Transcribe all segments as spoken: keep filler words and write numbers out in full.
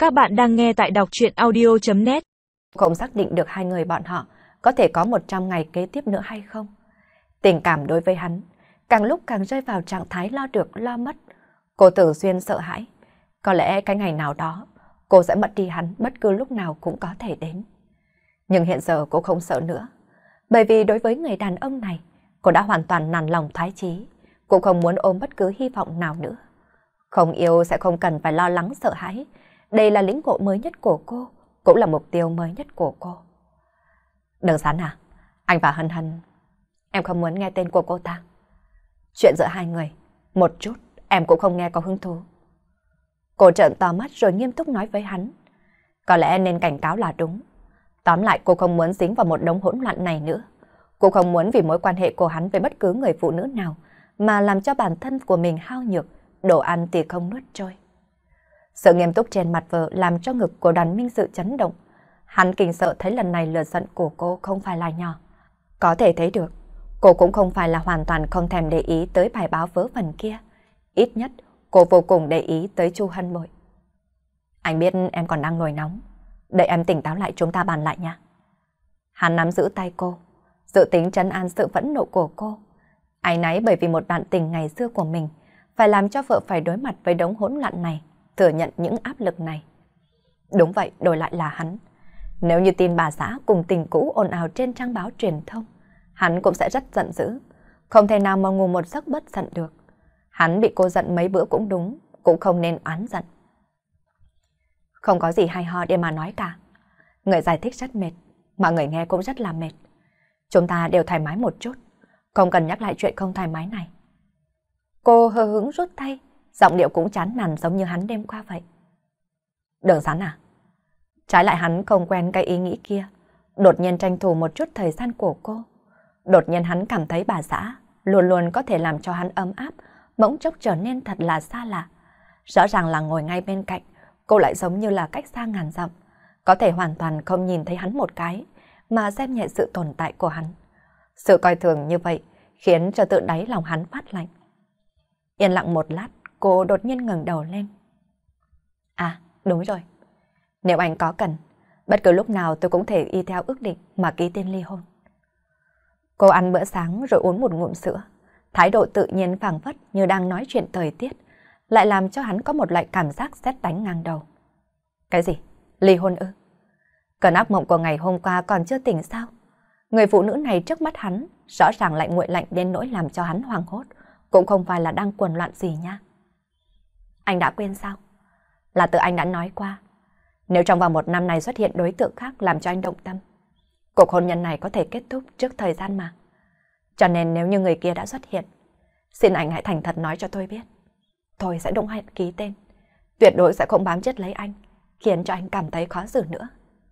Các bạn đang nghe tại đọc truyện audio chấm net. Không xác định được hai người bọn họ có thể có một trăm ngày kế tiếp nữa hay không. Tình cảm đối với hắn càng lúc càng rơi vào trạng thái lo được lo mất. Cô thường xuyên sợ hãi. Có lẽ cái ngày nào đó cô sẽ mất đi hắn, bất cứ lúc nào cũng có thể đến. Nhưng hiện giờ cô không sợ nữa. Bởi vì đối với người đàn ông này, cô đã hoàn toàn nản lòng thoái chí. Cô không muốn ôm bất cứ hy vọng nào nữa. Không yêu sẽ không cần phải lo lắng sợ hãi. Đây là lĩnh ngộ mới nhất của cô, cũng là mục tiêu mới nhất của cô. Đừng Sán à, anh và Hân Hân, em không muốn nghe tên của cô ta. Chuyện giữa hai người, một chút em cũng không nghe có hứng thú. Cô trợn to mắt rồi nghiêm túc nói với hắn. Có lẽ nên cảnh cáo là đúng. Tóm lại cô không muốn dính vào một đống hỗn loạn này nữa. Cô không muốn vì mối quan hệ của hắn với bất cứ người phụ nữ nào mà làm cho bản thân của mình hao nhược, đồ ăn thì không nuốt trôi. Sự nghiêm túc trên mặt vợ làm cho ngực của Đoàn Minh Sự chấn động. Hắn kinh sợ thấy lần này lửa giận của cô không phải là nhỏ. Có thể thấy được, cô cũng không phải là hoàn toàn không thèm để ý tới bài báo vớ vẩn kia. Ít nhất, cô vô cùng để ý tới Chu Hân Bội. Anh biết em còn đang nổi nóng. Đợi em tỉnh táo lại chúng ta bàn lại nha. Hắn nắm giữ tay cô, dự tính trấn an sự phẫn nộ của cô. Áy náy bởi vì một bạn tình ngày xưa của mình phải làm cho vợ phải đối mặt với đống hỗn loạn này, thừa nhận những áp lực này. Đúng vậy, đổi lại là hắn. Nếu như tin bà xã cùng tình cũ ồn ào trên trang báo truyền thông, hắn cũng sẽ rất giận dữ, không thể nào mà ngủ một giấc bất giận được. Hắn bị cô giận mấy bữa cũng đúng, cũng không nên oán giận. Không có gì hay ho để mà nói cả. Người giải thích rất mệt, mà người nghe cũng rất là mệt. Chúng ta đều thoải mái một chút, không cần nhắc lại chuyện không thoải mái này. Cô hờ hững rút tay, giọng điệu cũng chán nản giống như hắn đêm qua vậy. Đường Sán à? Trái lại hắn không quen cái ý nghĩ kia, đột nhiên tranh thủ một chút thời gian của cô. Đột nhiên hắn cảm thấy bà xã luôn luôn có thể làm cho hắn ấm áp, bỗng chốc trở nên thật là xa lạ. Rõ ràng là ngồi ngay bên cạnh, cô lại giống như là cách xa ngàn dặm, có thể hoàn toàn không nhìn thấy hắn một cái, mà xem nhẹ sự tồn tại của hắn. Sự coi thường như vậy khiến cho tự đáy lòng hắn phát lạnh. Yên lặng một lát, cô đột nhiên ngẩng đầu lên. À, đúng rồi. Nếu anh có cần, bất cứ lúc nào tôi cũng thể y theo ước định mà ký tên ly hôn. Cô ăn bữa sáng rồi uống một ngụm sữa. Thái độ tự nhiên phảng phất như đang nói chuyện thời tiết, lại làm cho hắn có một loại cảm giác sét đánh ngang đầu. Cái gì? Ly hôn ư? Cơn ác mộng của ngày hôm qua còn chưa tỉnh sao? Người phụ nữ này trước mắt hắn, rõ ràng lại nguội lạnh đến nỗi làm cho hắn hoảng hốt, cũng không phải là đang cuồng loạn gì nha. Anh đã quên sao? Là tự anh đã nói qua. Nếu trong vòng một năm này xuất hiện đối tượng khác làm cho anh động tâm, cuộc hôn nhân này có thể kết thúc trước thời gian mà. Cho nên nếu như người kia đã xuất hiện, xin anh hãy thành thật nói cho tôi biết. Tôi sẽ đồng hẹn ký tên. Tuyệt đối sẽ không bám chết lấy anh, khiến cho anh cảm thấy khó xử nữa.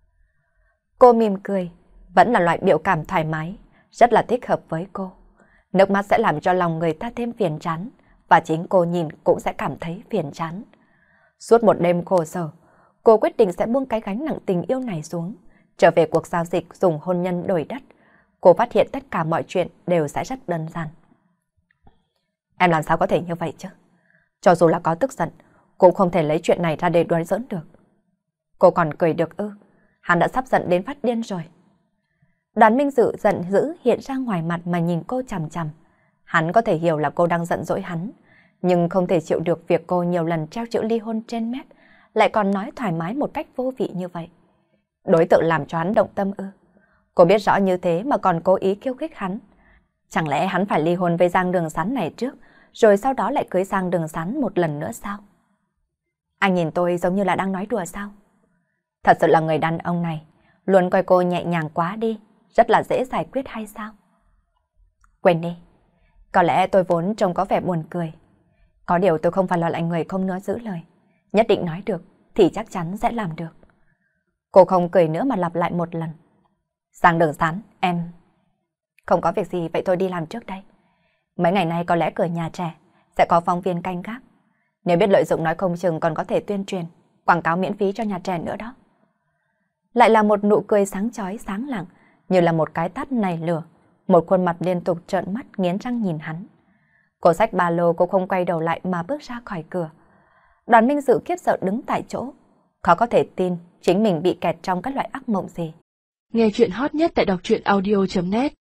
Cô mỉm cười, vẫn là loại biểu cảm thoải mái, rất là thích hợp với cô. Nước mắt sẽ làm cho lòng người ta thêm phiền chán, và chính cô nhìn cũng sẽ cảm thấy phiền chán. Suốt một đêm khổ sở, cô quyết định sẽ buông cái gánh nặng tình yêu này xuống, trở về cuộc giao dịch dùng hôn nhân đổi đất. Cô phát hiện tất cả mọi chuyện đều sẽ rất đơn giản. Em làm sao có thể như vậy chứ? Cho dù là có tức giận, cũng không thể lấy chuyện này ra để đùa giỡn được. Cô còn cười được ư? Hắn đã sắp giận đến phát điên rồi. Đoàn Minh Dự giận dữ hiện ra ngoài mặt mà nhìn cô chằm chằm. Hắn có thể hiểu là cô đang giận dỗi hắn, nhưng không thể chịu được việc cô nhiều lần treo chữ ly hôn trên mép, lại còn nói thoải mái một cách vô vị như vậy. Đối tượng làm cho hắn động tâm ư? Cô biết rõ như thế mà còn cố ý khiêu khích hắn. Chẳng lẽ hắn phải ly hôn với Giang Đường Sán này trước, rồi sau đó lại cưới Giang Đường Sán một lần nữa sao? Anh nhìn tôi giống như là đang nói đùa sao? Thật sự là người đàn ông này luôn coi cô nhẹ nhàng quá đi, rất là dễ giải quyết hay sao? Quên đi, có lẽ tôi vốn trông có vẻ buồn cười. Có điều tôi không phải là loại người không nói giữ lời. Nhất định nói được thì chắc chắn sẽ làm được. Cô không cười nữa mà lặp lại một lần. Giang Đường Sán, em... Không có việc gì, vậy tôi đi làm trước đây. Mấy ngày nay có lẽ cửa nhà trẻ sẽ có phóng viên canh gác. Nếu biết lợi dụng nói không chừng còn có thể tuyên truyền, quảng cáo miễn phí cho nhà trẻ nữa đó. Lại là một nụ cười sáng chói sáng lặng, như là một cái tát nảy lửa. Một khuôn mặt liên tục trợn mắt nghiến răng nhìn hắn. Cô xách ba lô, cô không quay đầu lại mà bước ra khỏi cửa. Đoàn Minh Dự khiếp sợ đứng tại chỗ. Khó có thể tin chính mình bị kẹt trong các loại ác mộng gì. Nghe chuyện hot nhất tại đọc truyện audio chấm net